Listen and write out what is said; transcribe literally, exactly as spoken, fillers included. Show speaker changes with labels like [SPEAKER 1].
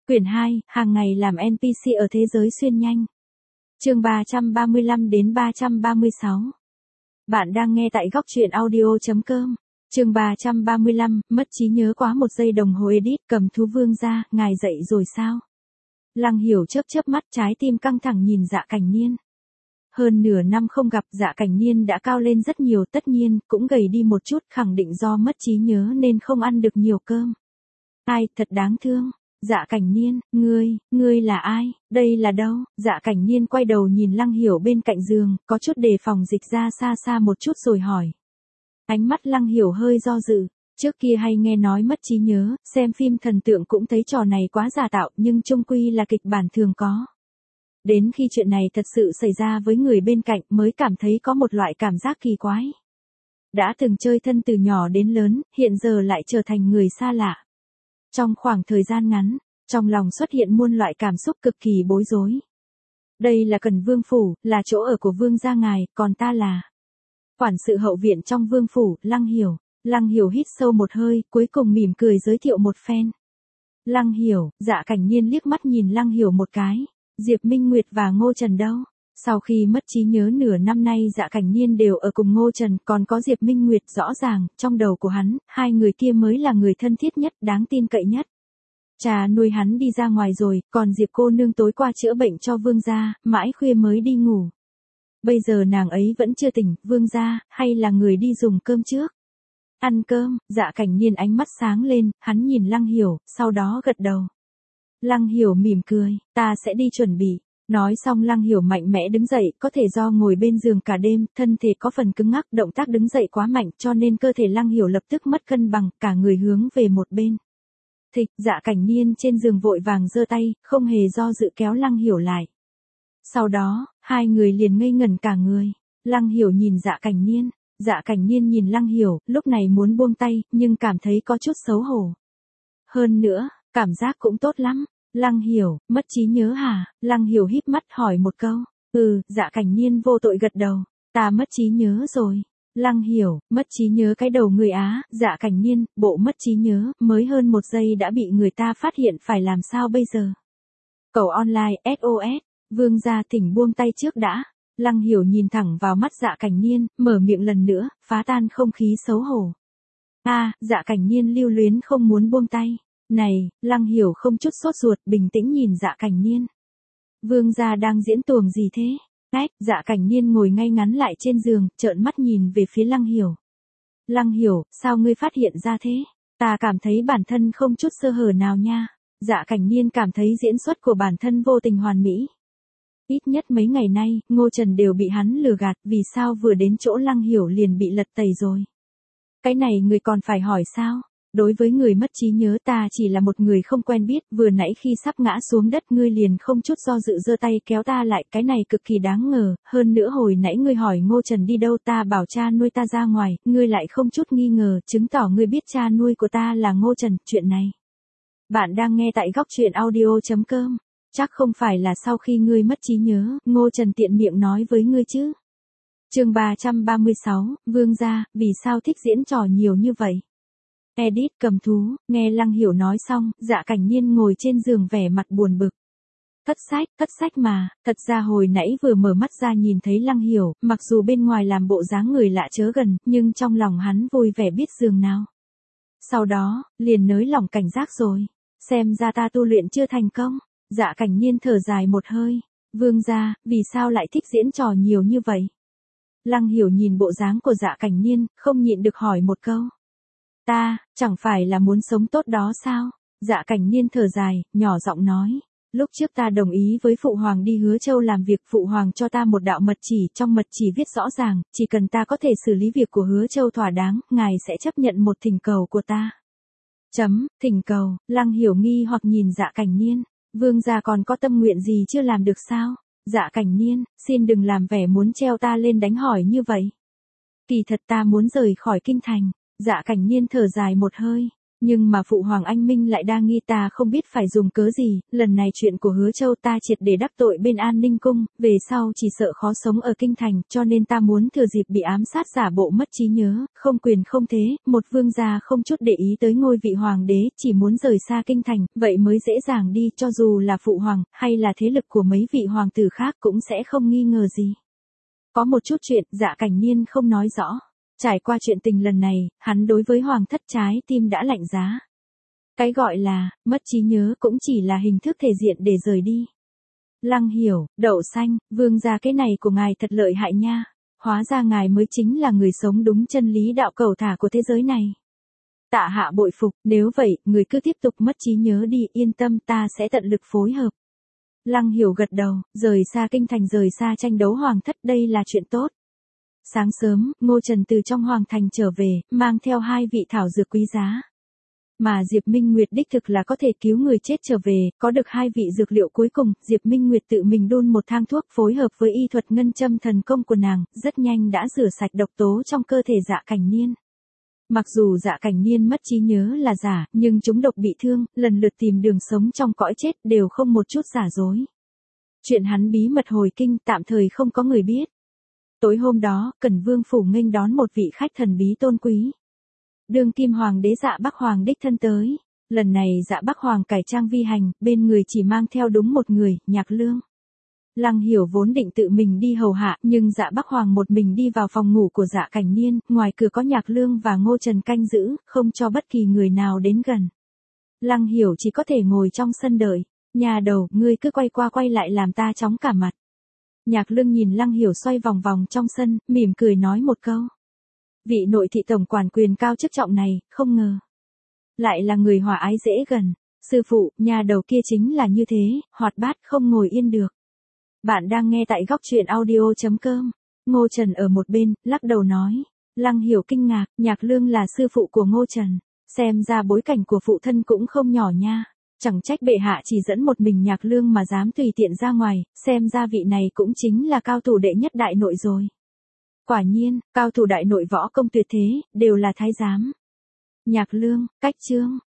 [SPEAKER 1] Quyển hai, hàng ngày làm en pê xê ở thế giới xuyên nhanh. Chương ba trăm ba mươi lăm đến ba trăm ba mươi sáu. Bạn đang nghe tại góc truyện audio chấm com. Chương ba trăm ba mươi lăm, mất trí nhớ quá một giây đồng hồ edit, cầm thú vương ra, ngài dậy rồi sao? Lăng Hiểu chớp chớp mắt, trái tim căng thẳng nhìn Dạ Cảnh Niên. Hơn nửa năm không gặp, Dạ Cảnh Niên đã cao lên rất nhiều, tất nhiên, cũng gầy đi một chút, khẳng định do mất trí nhớ nên không ăn được nhiều cơm. Ai, thật đáng thương. Dạ Cảnh Niên, ngươi, ngươi là ai, đây là đâu? Dạ Cảnh Niên quay đầu nhìn Lăng Hiểu bên cạnh giường, có chút đề phòng dịch ra xa xa một chút rồi hỏi. Ánh mắt Lăng Hiểu hơi do dự, trước kia hay nghe nói mất trí nhớ, xem phim thần tượng cũng thấy trò này quá giả tạo, nhưng chung quy là kịch bản thường có. Đến khi chuyện này thật sự xảy ra với người bên cạnh mới cảm thấy có một loại cảm giác kỳ quái. Đã từng chơi thân từ nhỏ đến lớn, hiện giờ lại trở thành người xa lạ. Trong khoảng thời gian ngắn, trong lòng xuất hiện muôn loại cảm xúc cực kỳ bối rối. Đây là Cần Vương Phủ, là chỗ ở của Vương gia ngài, còn ta là quản sự hậu viện trong Vương Phủ, Lăng Hiểu. Lăng Hiểu hít sâu một hơi, cuối cùng mỉm cười giới thiệu một phen. Lăng Hiểu, Dạ Cảnh Niên liếc mắt nhìn Lăng Hiểu một cái. Diệp Minh Nguyệt và Ngô Trần đâu? Sau khi mất trí nhớ nửa năm nay Dạ Cảnh Niên đều ở cùng Ngô Trần, còn có Diệp Minh Nguyệt, rõ ràng, trong đầu của hắn, hai người kia mới là người thân thiết nhất, đáng tin cậy nhất. Cha nuôi hắn đi ra ngoài rồi, còn Diệp cô nương tối qua chữa bệnh cho Vương gia, mãi khuya mới đi ngủ. Bây giờ nàng ấy vẫn chưa tỉnh, Vương gia, hay là người đi dùng cơm trước? Ăn cơm, Dạ Cảnh Niên ánh mắt sáng lên, hắn nhìn Lăng Hiểu, sau đó gật đầu. Lăng Hiểu mỉm cười, ta sẽ đi chuẩn bị. Nói xong Lăng Hiểu mạnh mẽ đứng dậy, có thể do ngồi bên giường cả đêm, thân thể có phần cứng ngắc, động tác đứng dậy quá mạnh cho nên cơ thể Lăng Hiểu lập tức mất cân bằng, cả người hướng về một bên. Thịch, Dạ Cảnh Niên trên giường vội vàng giơ tay, không hề do dự kéo Lăng Hiểu lại. Sau đó, hai người liền ngây ngẩn cả người. Lăng Hiểu nhìn Dạ Cảnh Niên, Dạ Cảnh Niên nhìn Lăng Hiểu, lúc này muốn buông tay, nhưng cảm thấy có chút xấu hổ. Hơn nữa, cảm giác cũng tốt lắm. Lăng Hiểu, mất trí nhớ hả? Lăng Hiểu híp mắt hỏi một câu. Ừ, Dạ Cảnh Niên vô tội gật đầu. Ta mất trí nhớ rồi. Lăng Hiểu, mất trí nhớ cái đầu người Á. Dạ Cảnh Niên, bộ mất trí nhớ, mới hơn một giây đã bị người ta phát hiện, phải làm sao bây giờ? Cầu online, ét ô ét, Vương gia thỉnh buông tay trước đã. Lăng Hiểu nhìn thẳng vào mắt Dạ Cảnh Niên, mở miệng lần nữa, phá tan không khí xấu hổ. A, à, Dạ Cảnh Niên lưu luyến không muốn buông tay. Này, Lăng Hiểu không chút sốt ruột, bình tĩnh nhìn Dạ Cảnh Niên. Vương gia đang diễn tuồng gì thế? Ách, Dạ Cảnh Niên ngồi ngay ngắn lại trên giường, trợn mắt nhìn về phía Lăng Hiểu. Lăng Hiểu, sao ngươi phát hiện ra thế? Ta cảm thấy bản thân không chút sơ hở nào nha. Dạ Cảnh Niên cảm thấy diễn xuất của bản thân vô tình hoàn mỹ. Ít nhất mấy ngày nay, Ngô Trần đều bị hắn lừa gạt, vì sao vừa đến chỗ Lăng Hiểu liền bị lật tẩy rồi? Cái này người còn phải hỏi sao? Đối với người mất trí nhớ ta chỉ là một người không quen biết, vừa nãy khi sắp ngã xuống đất ngươi liền không chút do dự giơ tay kéo ta lại, cái này cực kỳ đáng ngờ, hơn nữa hồi nãy ngươi hỏi Ngô Trần đi đâu, ta bảo cha nuôi ta ra ngoài, ngươi lại không chút nghi ngờ, chứng tỏ ngươi biết cha nuôi của ta là Ngô Trần, chuyện này. Bạn đang nghe tại góc truyện audio chấm com, chắc không phải là sau khi ngươi mất trí nhớ, Ngô Trần tiện miệng nói với ngươi chứ. Chương ba trăm ba mươi sáu, Vương gia, vì sao thích diễn trò nhiều như vậy? Edit cầm thú, nghe Lăng Hiểu nói xong, Dạ Cảnh Niên ngồi trên giường vẻ mặt buồn bực. Thất sách, thất sách mà, thật ra hồi nãy vừa mở mắt ra nhìn thấy Lăng Hiểu, mặc dù bên ngoài làm bộ dáng người lạ chớ gần, nhưng trong lòng hắn vui vẻ biết giường nào. Sau đó, liền nới lỏng cảnh giác rồi, xem ra ta tu luyện chưa thành công. Dạ Cảnh Niên thở dài một hơi, Vương gia, vì sao lại thích diễn trò nhiều như vậy? Lăng Hiểu nhìn bộ dáng của Dạ Cảnh Niên, không nhịn được hỏi một câu. Ta, chẳng phải là muốn sống tốt đó sao? Dạ Cảnh Niên thở dài, nhỏ giọng nói. Lúc trước ta đồng ý với Phụ Hoàng đi Hứa Châu làm việc, Phụ Hoàng cho ta một đạo mật chỉ, trong mật chỉ viết rõ ràng, chỉ cần ta có thể xử lý việc của Hứa Châu thỏa đáng, ngài sẽ chấp nhận một thỉnh cầu của ta. Chấm, thỉnh cầu, Lăng Hiểu nghi hoặc nhìn Dạ Cảnh Niên. Vương gia còn có tâm nguyện gì chưa làm được sao? Dạ Cảnh Niên, xin đừng làm vẻ muốn treo ta lên đánh hỏi như vậy. Kỳ thật ta muốn rời khỏi kinh thành. Dạ Cảnh Niên thở dài một hơi. Nhưng mà phụ hoàng anh Minh lại đa nghi ta không biết phải dùng cớ gì, lần này chuyện của Hứa Châu ta triệt để đắc tội bên An Ninh Cung, về sau chỉ sợ khó sống ở kinh thành, cho nên ta muốn thừa dịp bị ám sát giả bộ mất trí nhớ, không quyền không thế, một vương gia không chút để ý tới ngôi vị hoàng đế, chỉ muốn rời xa kinh thành, vậy mới dễ dàng đi, cho dù là phụ hoàng, hay là thế lực của mấy vị hoàng tử khác cũng sẽ không nghi ngờ gì. Có một chút chuyện, Dạ Cảnh Niên không nói rõ. Trải qua chuyện tình lần này, hắn đối với hoàng thất trái tim đã lạnh giá. Cái gọi là, mất trí nhớ cũng chỉ là hình thức thể diện để rời đi. Lăng Hiểu, Đậu Xanh, vương gia cái này của ngài thật lợi hại nha. Hóa ra ngài mới chính là người sống đúng chân lý đạo cầu thả của thế giới này. Tạ Hạ bội phục, nếu vậy, người cứ tiếp tục mất trí nhớ đi, yên tâm ta sẽ tận lực phối hợp. Lăng Hiểu gật đầu, rời xa kinh thành rời xa tranh đấu hoàng thất đây là chuyện tốt. Sáng sớm, Ngô Trần từ trong hoàng thành trở về, mang theo hai vị thảo dược quý giá. Mà Diệp Minh Nguyệt đích thực là có thể cứu người chết trở về, có được hai vị dược liệu cuối cùng, Diệp Minh Nguyệt tự mình đun một thang thuốc phối hợp với y thuật ngân châm thần công của nàng, rất nhanh đã rửa sạch độc tố trong cơ thể Dạ Cảnh Niên. Mặc dù Dạ Cảnh Niên mất trí nhớ là giả, nhưng chúng độc bị thương, lần lượt tìm đường sống trong cõi chết đều không một chút giả dối. Chuyện hắn bí mật hồi kinh tạm thời không có người biết. Tối hôm đó, Cẩn Vương phủ nghênh đón một vị khách thần bí tôn quý. Đương kim hoàng đế Dạ Bắc Hoàng đích thân tới. Lần này Dạ Bắc Hoàng cải trang vi hành, bên người chỉ mang theo đúng một người, Nhạc Lương. Lăng Hiểu vốn định tự mình đi hầu hạ, nhưng Dạ Bắc Hoàng một mình đi vào phòng ngủ của Dạ Cảnh Niên, ngoài cửa có Nhạc Lương và Ngô Trần canh giữ, không cho bất kỳ người nào đến gần. Lăng Hiểu chỉ có thể ngồi trong sân đợi. Nhà đầu, ngươi cứ quay qua quay lại làm ta chóng cả mặt. Nhạc Lương nhìn Lăng Hiểu xoay vòng vòng trong sân, mỉm cười nói một câu. Vị nội thị tổng quản quyền cao chức trọng này, không ngờ. Lại là người hòa ái dễ gần. Sư phụ, nhà đầu kia chính là như thế, hoạt bát không ngồi yên được. Bạn đang nghe tại góc truyện audio.com. Ngô Trần ở một bên, lắc đầu nói. Lăng Hiểu kinh ngạc, Nhạc Lương là sư phụ của Ngô Trần. Xem ra bối cảnh của phụ thân cũng không nhỏ nha. Chẳng trách bệ hạ chỉ dẫn một mình Nhạc Lương mà dám tùy tiện ra ngoài, xem ra vị này cũng chính là cao thủ đệ nhất đại nội rồi. Quả nhiên, cao thủ đại nội võ công tuyệt thế, đều là thái giám. Nhạc Lương, cách chương.